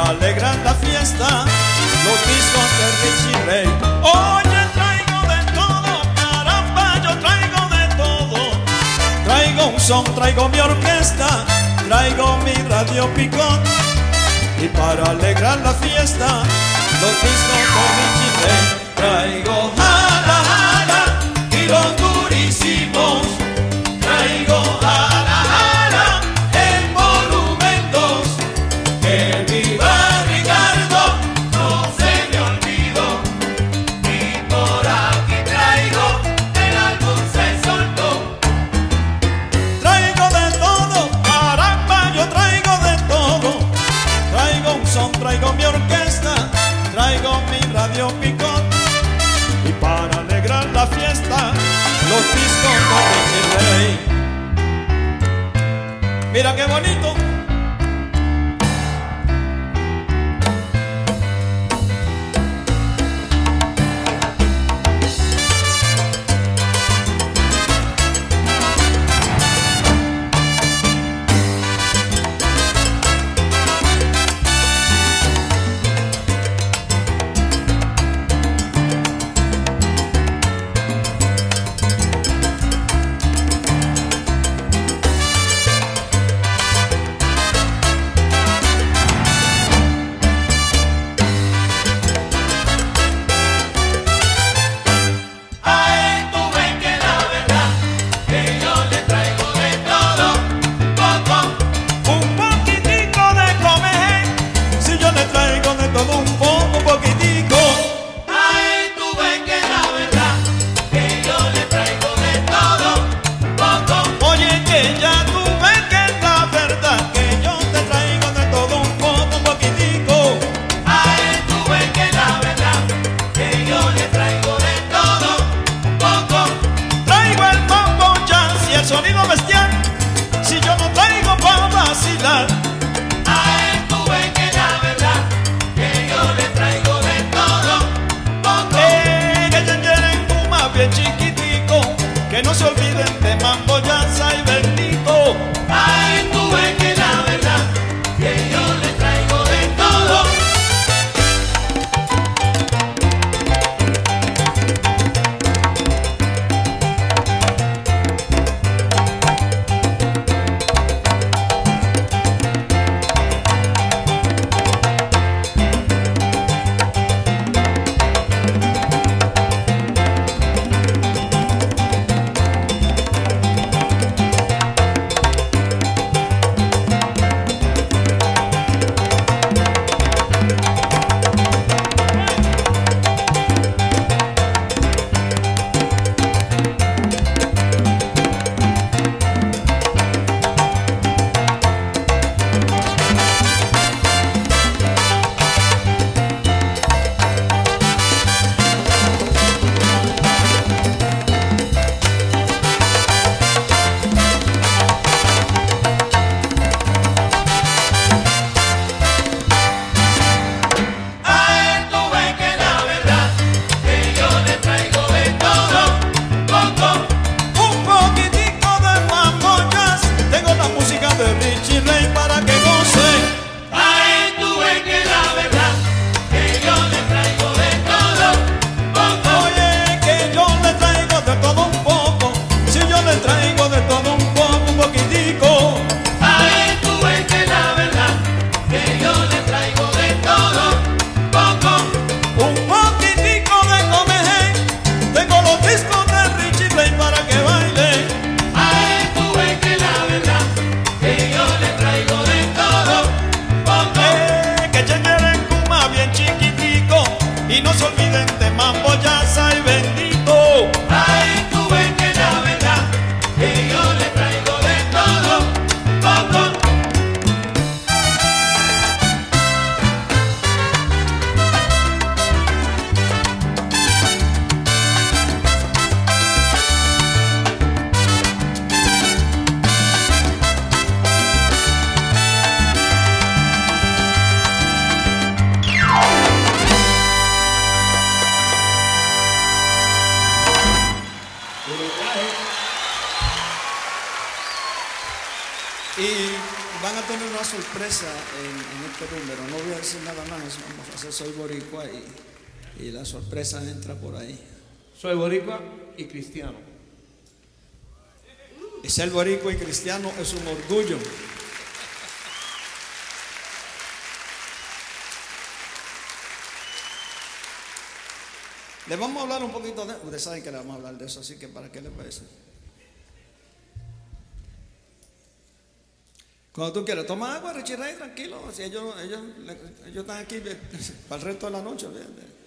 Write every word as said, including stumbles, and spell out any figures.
alegrar la fiesta, los discos de Richie Ray. Oye, traigo de todo, caramba, yo traigo de todo. Traigo un son, traigo mi orquesta, traigo mi radio picón. Y para alegrar la fiesta, los discos de Richie Ray. Traigo jala, jala y los durísimos. Traigo jala, jala en volumen dos. Que viva Ricardo, no se me olvidó. Y por aquí traigo, el álbum se soltó. Traigo de todo, caramba, yo traigo de todo. Traigo un son, traigo mi orquesta, traigo mi radio picón. Y para alegrar la fiesta, los discos de Richie Ray. Mira qué bonito. tener una sorpresa en, en este número. No voy a decir nada más. Vamos a hacer Soy Boricua y, y la sorpresa entra por ahí. Soy boricua y cristiano. Y ser boricua y cristiano es un orgullo. Le vamos a hablar un poquito de... Ustedes saben que le vamos a hablar de eso, así que ¿para qué les parece? Cuando tú quieras, toma agua, Richie Ray, tranquilo. Si ellos, ellos, ellos están aquí para el resto de la noche. ¿Entiendes?